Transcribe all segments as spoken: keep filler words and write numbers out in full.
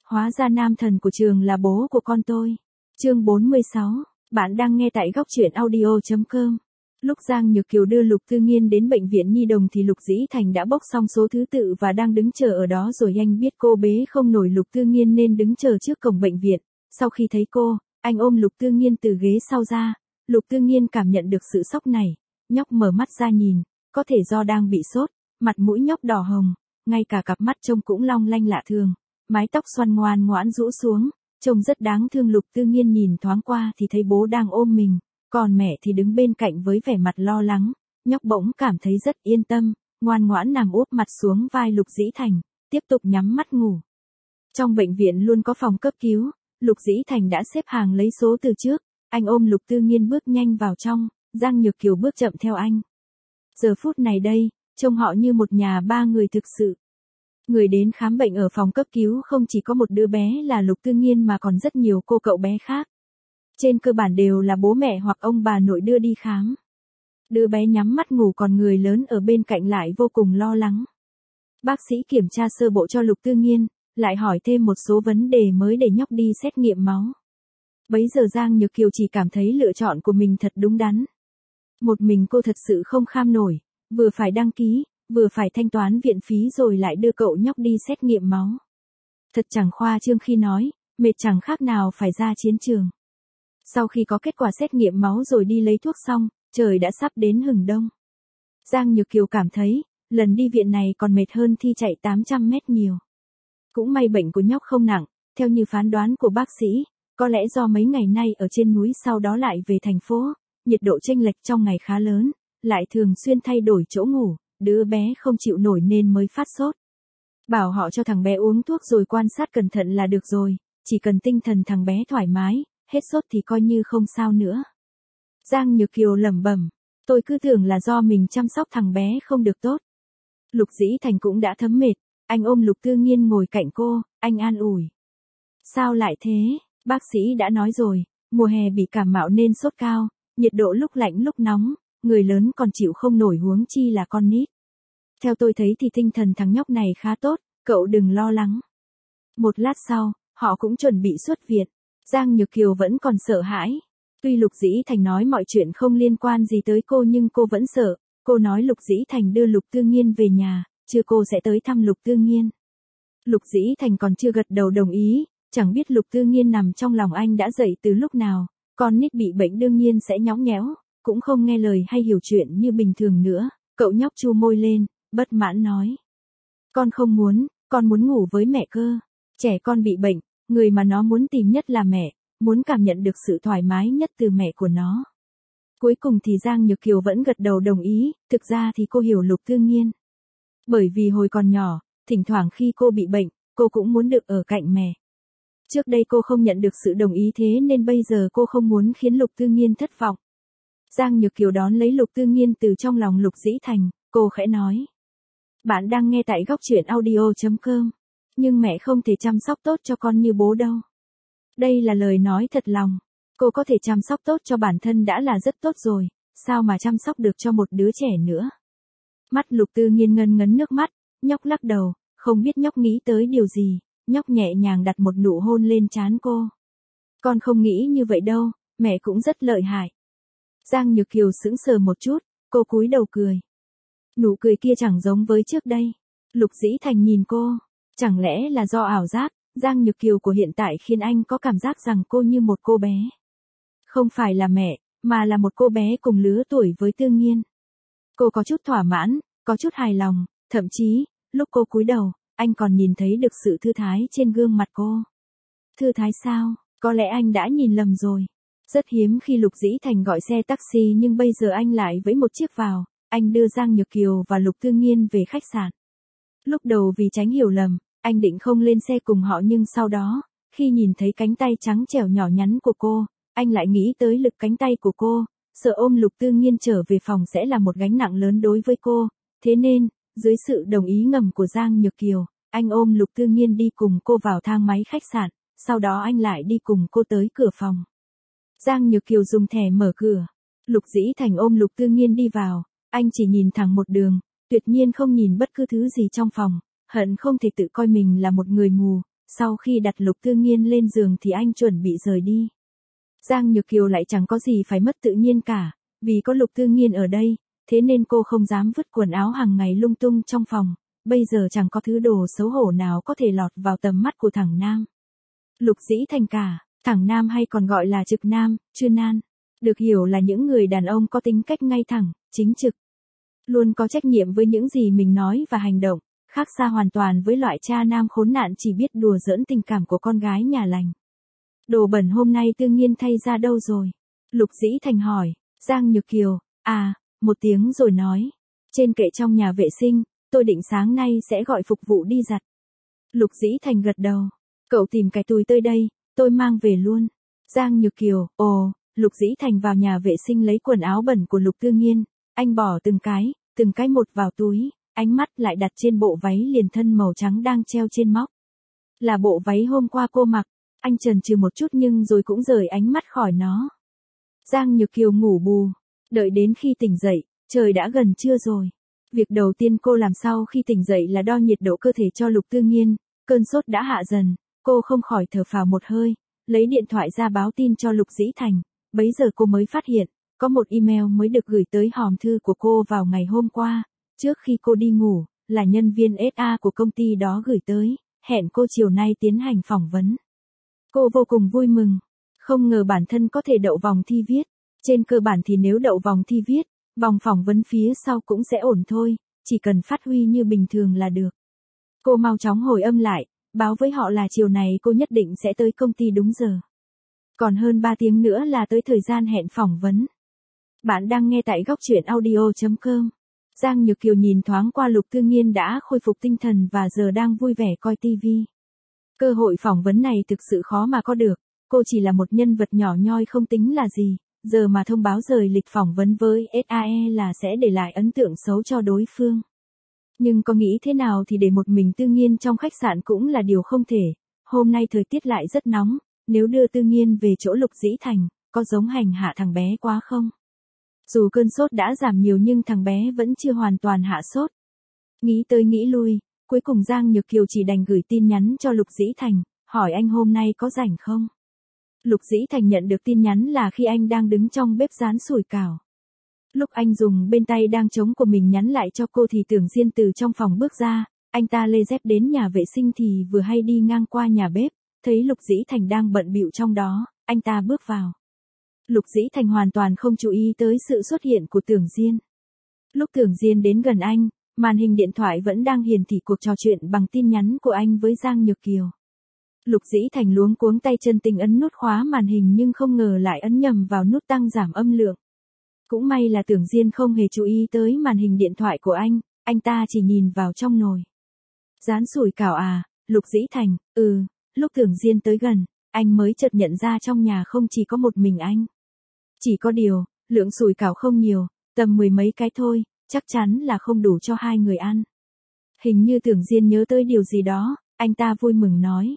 Hóa ra nam thần của trường là bố của con tôi. Chương bốn mươi sáu, bạn đang nghe tại góc truyện audio chấm com. Lúc Giang Nhược Kiều đưa Lục Tư Nghiên đến bệnh viện nhi đồng thì Lục Dĩ Thành đã bốc xong số thứ tự và đang đứng chờ ở đó rồi. Anh biết cô bế không nổi Lục Tư Nghiên nên đứng chờ trước cổng bệnh viện. Sau khi thấy cô, anh ôm Lục Tư Nghiên từ ghế sau ra. Lục Tư Nghiên cảm nhận được sự sốc này. Nhóc mở mắt ra nhìn, có thể do đang bị sốt, mặt mũi nhóc đỏ hồng, ngay cả cặp mắt trông cũng long lanh lạ thường. Mái tóc xoăn ngoan ngoãn rũ xuống, trông rất đáng thương. Lục Tư Nghiên nhìn thoáng qua thì thấy bố đang ôm mình, còn mẹ thì đứng bên cạnh với vẻ mặt lo lắng. Nhóc bỗng cảm thấy rất yên tâm, ngoan ngoãn nằm úp mặt xuống vai Lục Dĩ Thành, tiếp tục nhắm mắt ngủ. Trong bệnh viện luôn có phòng cấp cứu, Lục Dĩ Thành đã xếp hàng lấy số từ trước, anh ôm Lục Tư Nghiên bước nhanh vào trong, Giang Nhược Kiều bước chậm theo anh. Giờ phút này đây, trông họ như một nhà ba người thực sự. Người đến khám bệnh ở phòng cấp cứu không chỉ có một đứa bé là Lục Tư Nghiên mà còn rất nhiều cô cậu bé khác. Trên cơ bản đều là bố mẹ hoặc ông bà nội đưa đi khám. Đứa bé nhắm mắt ngủ còn người lớn ở bên cạnh lại vô cùng lo lắng. Bác sĩ kiểm tra sơ bộ cho Lục Tư Nghiên, lại hỏi thêm một số vấn đề mới để nhóc đi xét nghiệm máu. Bấy giờ Giang Nhược Kiều chỉ cảm thấy lựa chọn của mình thật đúng đắn. Một mình cô thật sự không kham nổi, vừa phải đăng ký, vừa phải thanh toán viện phí rồi lại đưa cậu nhóc đi xét nghiệm máu. Thật chẳng khoa trương khi nói, mệt chẳng khác nào phải ra chiến trường. Sau khi có kết quả xét nghiệm máu rồi đi lấy thuốc xong, trời đã sắp đến hừng đông. Giang Nhược Kiều cảm thấy, lần đi viện này còn mệt hơn thi chạy tám trăm mét nhiều. Cũng may bệnh của nhóc không nặng, theo như phán đoán của bác sĩ, có lẽ do mấy ngày nay ở trên núi sau đó lại về thành phố, nhiệt độ chênh lệch trong ngày khá lớn, lại thường xuyên thay đổi chỗ ngủ, đứa bé không chịu nổi nên mới phát sốt. Bảo họ cho thằng bé uống thuốc rồi quan sát cẩn thận là được rồi, chỉ cần tinh thần thằng bé thoải mái, hết sốt thì coi như không sao nữa. Giang Nhược Kiều lẩm bẩm, tôi cứ tưởng là do mình chăm sóc thằng bé không được tốt. Lục Dĩ Thành cũng đã thấm mệt, anh ôm Lục Tư Nghiên ngồi cạnh cô, anh an ủi. Sao lại thế, bác sĩ đã nói rồi, mùa hè bị cảm mạo nên sốt cao, nhiệt độ lúc lạnh lúc nóng, người lớn còn chịu không nổi huống chi là con nít. Theo tôi thấy thì tinh thần thằng nhóc này khá tốt, cậu đừng lo lắng. Một lát sau, họ cũng chuẩn bị xuất viện. Giang Nhược Kiều vẫn còn sợ hãi. Tuy Lục Dĩ Thành nói mọi chuyện không liên quan gì tới cô nhưng cô vẫn sợ. Cô nói Lục Dĩ Thành đưa Lục Tư Nghiên về nhà, chưa cô sẽ tới thăm Lục Tư Nghiên. Lục Dĩ Thành còn chưa gật đầu đồng ý, chẳng biết Lục Tư Nghiên nằm trong lòng anh đã dậy từ lúc nào. Con nít bị bệnh đương nhiên sẽ nhõng nhẽo, cũng không nghe lời hay hiểu chuyện như bình thường nữa. Cậu nhóc chu môi lên, bất mãn nói. Con không muốn, con muốn ngủ với mẹ cơ. Trẻ con bị bệnh, người mà nó muốn tìm nhất là mẹ, muốn cảm nhận được sự thoải mái nhất từ mẹ của nó. Cuối cùng thì Giang Nhược Kiều vẫn gật đầu đồng ý, thực ra thì cô hiểu Lục Tư Nghiên. Bởi vì hồi còn nhỏ, thỉnh thoảng khi cô bị bệnh, cô cũng muốn được ở cạnh mẹ. Trước đây cô không nhận được sự đồng ý thế nên bây giờ cô không muốn khiến Lục Tư Nghiên thất vọng. Giang Nhược Kiều đón lấy Lục Tư Nghiên từ trong lòng Lục Dĩ Thành, cô khẽ nói. Bạn đang nghe tại góc truyện audio chấm com. Nhưng mẹ không thể chăm sóc tốt cho con như bố đâu. Đây là lời nói thật lòng. Cô có thể chăm sóc tốt cho bản thân đã là rất tốt rồi, sao mà chăm sóc được cho một đứa trẻ nữa. Mắt Lục Tư Nghiên ngân ngấn nước mắt, nhóc lắc đầu, không biết nhóc nghĩ tới điều gì, nhóc nhẹ nhàng đặt một nụ hôn lên trán cô. Con không nghĩ như vậy đâu, mẹ cũng rất lợi hại. Giang Nhược Kiều sững sờ một chút, cô cúi đầu cười. Nụ cười kia chẳng giống với trước đây. Lục Dĩ Thành nhìn cô, chẳng lẽ là do ảo giác, Giang Nhược Kiều của hiện tại khiến anh có cảm giác rằng cô như một cô bé. Không phải là mẹ, mà là một cô bé cùng lứa tuổi với Tư Nghiên. Cô có chút thỏa mãn, có chút hài lòng, thậm chí, lúc cô cúi đầu, anh còn nhìn thấy được sự thư thái trên gương mặt cô. Thư thái sao, có lẽ anh đã nhìn lầm rồi. Rất hiếm khi Lục Dĩ Thành gọi xe taxi nhưng bây giờ anh lại với một chiếc vào, anh đưa Giang Nhược Kiều và Lục Tư Nghiên về khách sạn. Lúc đầu vì tránh hiểu lầm, anh định không lên xe cùng họ nhưng sau đó, khi nhìn thấy cánh tay trắng trẻo nhỏ nhắn của cô, anh lại nghĩ tới lực cánh tay của cô, sợ ôm Lục Tư Nghiên trở về phòng sẽ là một gánh nặng lớn đối với cô, thế nên, dưới sự đồng ý ngầm của Giang Nhược Kiều, anh ôm Lục Tư Nghiên đi cùng cô vào thang máy khách sạn, sau đó anh lại đi cùng cô tới cửa phòng. Giang Nhược Kiều dùng thẻ mở cửa, Lục Dĩ Thành ôm Lục Tư Nghiên đi vào, anh chỉ nhìn thẳng một đường, tuyệt nhiên không nhìn bất cứ thứ gì trong phòng, hận không thể tự coi mình là một người mù, sau khi đặt Lục Tư Nghiên lên giường thì anh chuẩn bị rời đi. Giang Nhược Kiều lại chẳng có gì phải mất tự nhiên cả, vì có Lục Tư Nghiên ở đây, thế nên cô không dám vứt quần áo hàng ngày lung tung trong phòng, bây giờ chẳng có thứ đồ xấu hổ nào có thể lọt vào tầm mắt của thằng Nam. Lục Dĩ Thành cả, thằng Nam hay còn gọi là Trực Nam, Trư Nan, được hiểu là những người đàn ông có tính cách ngay thẳng, chính trực, luôn có trách nhiệm với những gì mình nói và hành động, khác xa hoàn toàn với loại cha nam khốn nạn chỉ biết đùa giỡn tình cảm của con gái nhà lành. Đồ bẩn hôm nay Tư Nghiên thay ra đâu rồi? Lục Dĩ Thành hỏi. Giang Nhược Kiều, à, một tiếng rồi nói. Trên kệ trong nhà vệ sinh, tôi định sáng nay sẽ gọi phục vụ đi giặt. Lục Dĩ Thành gật đầu. Cậu tìm cái túi tới đây, tôi mang về luôn. Giang Nhược Kiều, ồ, Lục Dĩ Thành vào nhà vệ sinh lấy quần áo bẩn của Lục Tư Nghiên, anh bỏ từng cái, từng cái một vào túi, ánh mắt lại đặt trên bộ váy liền thân màu trắng đang treo trên móc. Là bộ váy hôm qua cô mặc, anh chần chừ một chút nhưng rồi cũng rời ánh mắt khỏi nó. Giang Nhược Kiều ngủ bù, đợi đến khi tỉnh dậy, trời đã gần trưa rồi. Việc đầu tiên cô làm sau khi tỉnh dậy là đo nhiệt độ cơ thể cho Lục Tư Nghiên, cơn sốt đã hạ dần, cô không khỏi thở phào một hơi, lấy điện thoại ra báo tin cho Lục Dĩ Thành, bấy giờ cô mới phát hiện, có một email mới được gửi tới hòm thư của cô vào ngày hôm qua, trước khi cô đi ngủ, là nhân viên ét a của công ty đó gửi tới, hẹn cô chiều nay tiến hành phỏng vấn. Cô vô cùng vui mừng, không ngờ bản thân có thể đậu vòng thi viết, trên cơ bản thì nếu đậu vòng thi viết, vòng phỏng vấn phía sau cũng sẽ ổn thôi, chỉ cần phát huy như bình thường là được. Cô mau chóng hồi âm lại, báo với họ là chiều này cô nhất định sẽ tới công ty đúng giờ. Còn hơn ba tiếng nữa là tới thời gian hẹn phỏng vấn. Bạn đang nghe tại góc truyện audio chấm com. Giang Nhược Kiều nhìn thoáng qua Lục Tư Nghiên đã khôi phục tinh thần và giờ đang vui vẻ coi tivi. Cơ hội phỏng vấn này thực sự khó mà có được, cô chỉ là một nhân vật nhỏ nhoi không tính là gì, giờ mà thông báo rời lịch phỏng vấn với ét a e là sẽ để lại ấn tượng xấu cho đối phương. Nhưng có nghĩ thế nào thì để một mình Tư Nghiên trong khách sạn cũng là điều không thể, hôm nay thời tiết lại rất nóng, nếu đưa Tư Nghiên về chỗ Lục Dĩ Thành, có giống hành hạ thằng bé quá không? Dù cơn sốt đã giảm nhiều nhưng thằng bé vẫn chưa hoàn toàn hạ sốt. Nghĩ tới nghĩ lui, cuối cùng Giang Nhược Kiều chỉ đành gửi tin nhắn cho Lục Dĩ Thành, hỏi anh hôm nay có rảnh không? Lục Dĩ Thành nhận được tin nhắn là khi anh đang đứng trong bếp rán sủi cảo. Lúc anh dùng bên tay đang trống của mình nhắn lại cho cô thì Tưởng Diên từ trong phòng bước ra, anh ta lê dép đến nhà vệ sinh thì vừa hay đi ngang qua nhà bếp, thấy Lục Dĩ Thành đang bận bịu trong đó, anh ta bước vào. Lục Dĩ Thành hoàn toàn không chú ý tới sự xuất hiện của Tưởng Diên. Lúc Tưởng Diên đến gần anh, màn hình điện thoại vẫn đang hiển thị cuộc trò chuyện bằng tin nhắn của anh với Giang Nhược Kiều. Lục Dĩ Thành luống cuống tay chân tình ấn nút khóa màn hình nhưng không ngờ lại ấn nhầm vào nút tăng giảm âm lượng. Cũng may là Tưởng Diên không hề chú ý tới màn hình điện thoại của anh, anh ta chỉ nhìn vào trong nồi. Rán sủi cảo à, Lục Dĩ Thành, ừ, lúc Tưởng Diên tới gần, anh mới chợt nhận ra trong nhà không chỉ có một mình anh. Chỉ có điều, lượng sủi cảo không nhiều, tầm mười mấy cái thôi, chắc chắn là không đủ cho hai người ăn. Hình như Tưởng Diên nhớ tới điều gì đó, anh ta vui mừng nói.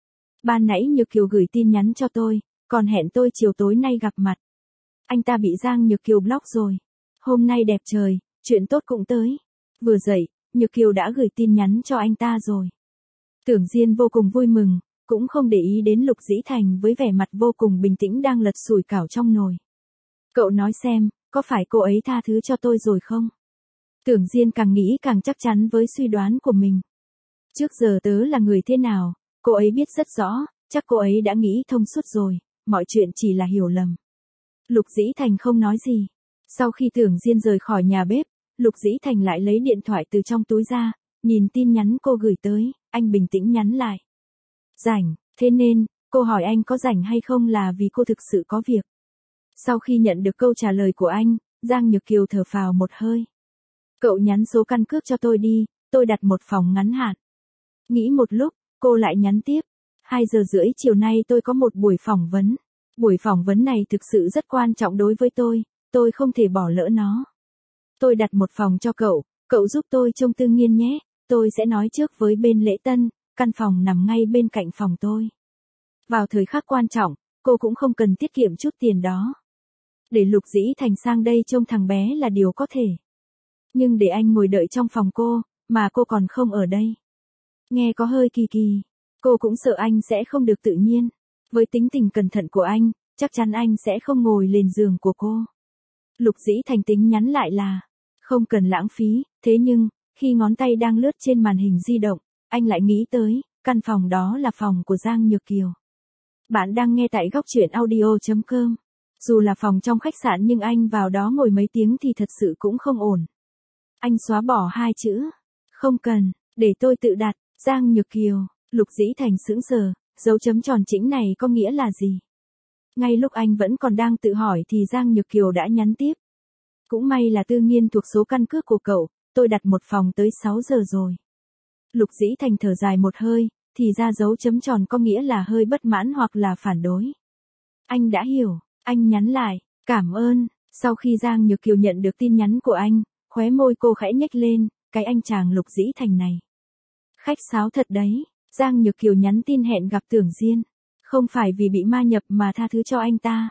Ban nãy Nhược Kiều gửi tin nhắn cho tôi, còn hẹn tôi chiều tối nay gặp mặt. Anh ta bị Giang Nhược Kiều block rồi. Hôm nay đẹp trời, chuyện tốt cũng tới. Vừa dậy, Nhược Kiều đã gửi tin nhắn cho anh ta rồi. Tưởng Diên vô cùng vui mừng, cũng không để ý đến Lục Dĩ Thành với vẻ mặt vô cùng bình tĩnh đang lật sủi cảo trong nồi. Cậu nói xem, có phải cô ấy tha thứ cho tôi rồi không? Tưởng Diên càng nghĩ càng chắc chắn với suy đoán của mình. Trước giờ tớ là người thế nào, cô ấy biết rất rõ, chắc cô ấy đã nghĩ thông suốt rồi, mọi chuyện chỉ là hiểu lầm. Lục Dĩ Thành không nói gì. Sau khi Tưởng Diên rời khỏi nhà bếp, Lục Dĩ Thành lại lấy điện thoại từ trong túi ra, nhìn tin nhắn cô gửi tới, anh bình tĩnh nhắn lại. Rảnh, thế nên, cô hỏi anh có rảnh hay không là vì cô thực sự có việc. Sau khi nhận được câu trả lời của anh, Giang Nhược Kiều thở phào một hơi. Cậu nhắn số căn cước cho tôi đi, tôi đặt một phòng ngắn hạn. Nghĩ một lúc, cô lại nhắn tiếp. hai giờ rưỡi chiều nay tôi có một buổi phỏng vấn. Buổi phỏng vấn này thực sự rất quan trọng đối với tôi, tôi không thể bỏ lỡ nó. Tôi đặt một phòng cho cậu, cậu giúp tôi trông Tư Nghiên nhé, tôi sẽ nói trước với bên lễ tân, căn phòng nằm ngay bên cạnh phòng tôi. Vào thời khắc quan trọng, cô cũng không cần tiết kiệm chút tiền đó. Để Lục Dĩ Thành sang đây trông thằng bé là điều có thể. Nhưng để anh ngồi đợi trong phòng cô, mà cô còn không ở đây. Nghe có hơi kỳ kỳ. Cô cũng sợ anh sẽ không được tự nhiên. Với tính tình cẩn thận của anh, chắc chắn anh sẽ không ngồi lên giường của cô. Lục Dĩ Thành tính nhắn lại là, không cần lãng phí, thế nhưng, khi ngón tay đang lướt trên màn hình di động, anh lại nghĩ tới, căn phòng đó là phòng của Giang Nhược Kiều. Bạn đang nghe tại góc truyện audio chấm com. Dù là phòng trong khách sạn nhưng anh vào đó ngồi mấy tiếng thì thật sự cũng không ổn. Anh xóa bỏ hai chữ, không cần, để tôi tự đặt, Giang Nhược Kiều. Lục Dĩ Thành sững sờ, dấu chấm tròn chỉnh này có nghĩa là gì? Ngay lúc anh vẫn còn đang tự hỏi thì Giang Nhược Kiều đã nhắn tiếp. Cũng may là Tư Nghiên thuộc số căn cước của cậu, tôi đặt một phòng tới sáu giờ rồi. Lục Dĩ Thành thở dài một hơi, thì ra dấu chấm tròn có nghĩa là hơi bất mãn hoặc là phản đối. Anh đã hiểu, anh nhắn lại, cảm ơn. Sau khi Giang Nhược Kiều nhận được tin nhắn của anh, khóe môi cô khẽ nhếch lên, cái anh chàng Lục Dĩ Thành này. Khách sáo thật đấy. Giang Nhược Kiều nhắn tin hẹn gặp Tưởng Diên. Không phải vì bị ma nhập mà tha thứ cho anh ta.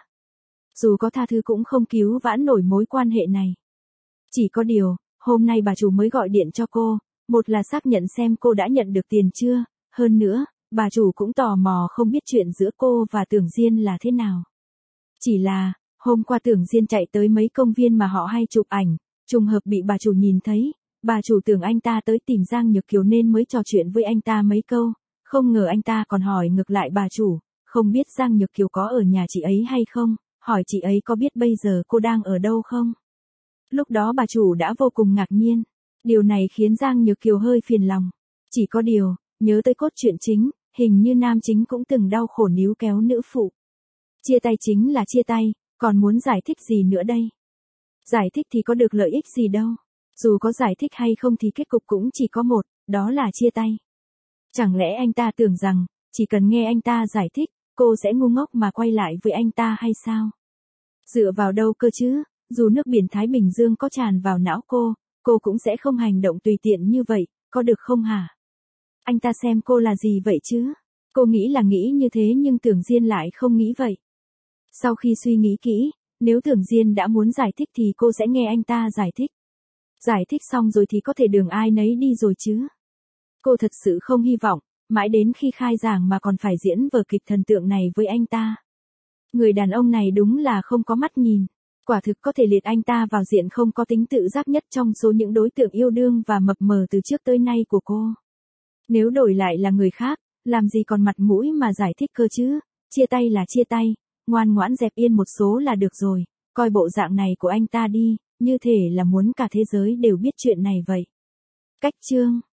Dù có tha thứ cũng không cứu vãn nổi mối quan hệ này. Chỉ có điều, hôm nay bà chủ mới gọi điện cho cô, một là xác nhận xem cô đã nhận được tiền chưa, hơn nữa, bà chủ cũng tò mò không biết chuyện giữa cô và Tưởng Diên là thế nào. Chỉ là, hôm qua Tưởng Diên chạy tới mấy công viên mà họ hay chụp ảnh, trùng hợp bị bà chủ nhìn thấy, bà chủ tưởng anh ta tới tìm Giang Nhược Kiều nên mới trò chuyện với anh ta mấy câu, không ngờ anh ta còn hỏi ngược lại bà chủ, không biết Giang Nhược Kiều có ở nhà chị ấy hay không, hỏi chị ấy có biết bây giờ cô đang ở đâu không. Lúc đó bà chủ đã vô cùng ngạc nhiên, điều này khiến Giang Nhược Kiều hơi phiền lòng. Chỉ có điều, nhớ tới cốt truyện chính, hình như nam chính cũng từng đau khổ níu kéo nữ phụ. Chia tay chính là chia tay, còn muốn giải thích gì nữa đây? Giải thích thì có được lợi ích gì đâu. Dù có giải thích hay không thì kết cục cũng chỉ có một, đó là chia tay. Chẳng lẽ anh ta tưởng rằng, chỉ cần nghe anh ta giải thích, cô sẽ ngu ngốc mà quay lại với anh ta hay sao? Dựa vào đâu cơ chứ, dù nước biển Thái Bình Dương có tràn vào não cô, cô cũng sẽ không hành động tùy tiện như vậy, có được không hả? Anh ta xem cô là gì vậy chứ? Cô nghĩ là nghĩ như thế nhưng Tưởng Diên lại không nghĩ vậy. Sau khi suy nghĩ kỹ, nếu Tưởng Diên đã muốn giải thích thì cô sẽ nghe anh ta giải thích. Giải thích xong rồi thì có thể đường ai nấy đi rồi chứ. Cô thật sự không hy vọng, mãi đến khi khai giảng mà còn phải diễn vở kịch thần tượng này với anh ta. Người đàn ông này đúng là không có mắt nhìn. Quả thực có thể liệt anh ta vào diện không có tính tự giác nhất trong số những đối tượng yêu đương và mập mờ từ trước tới nay của cô. Nếu đổi lại là người khác, làm gì còn mặt mũi mà giải thích cơ chứ, chia tay là chia tay, ngoan ngoãn dẹp yên một số là được rồi, coi bộ dạng này của anh ta đi, như thể là muốn cả thế giới đều biết chuyện này vậy. Cách chương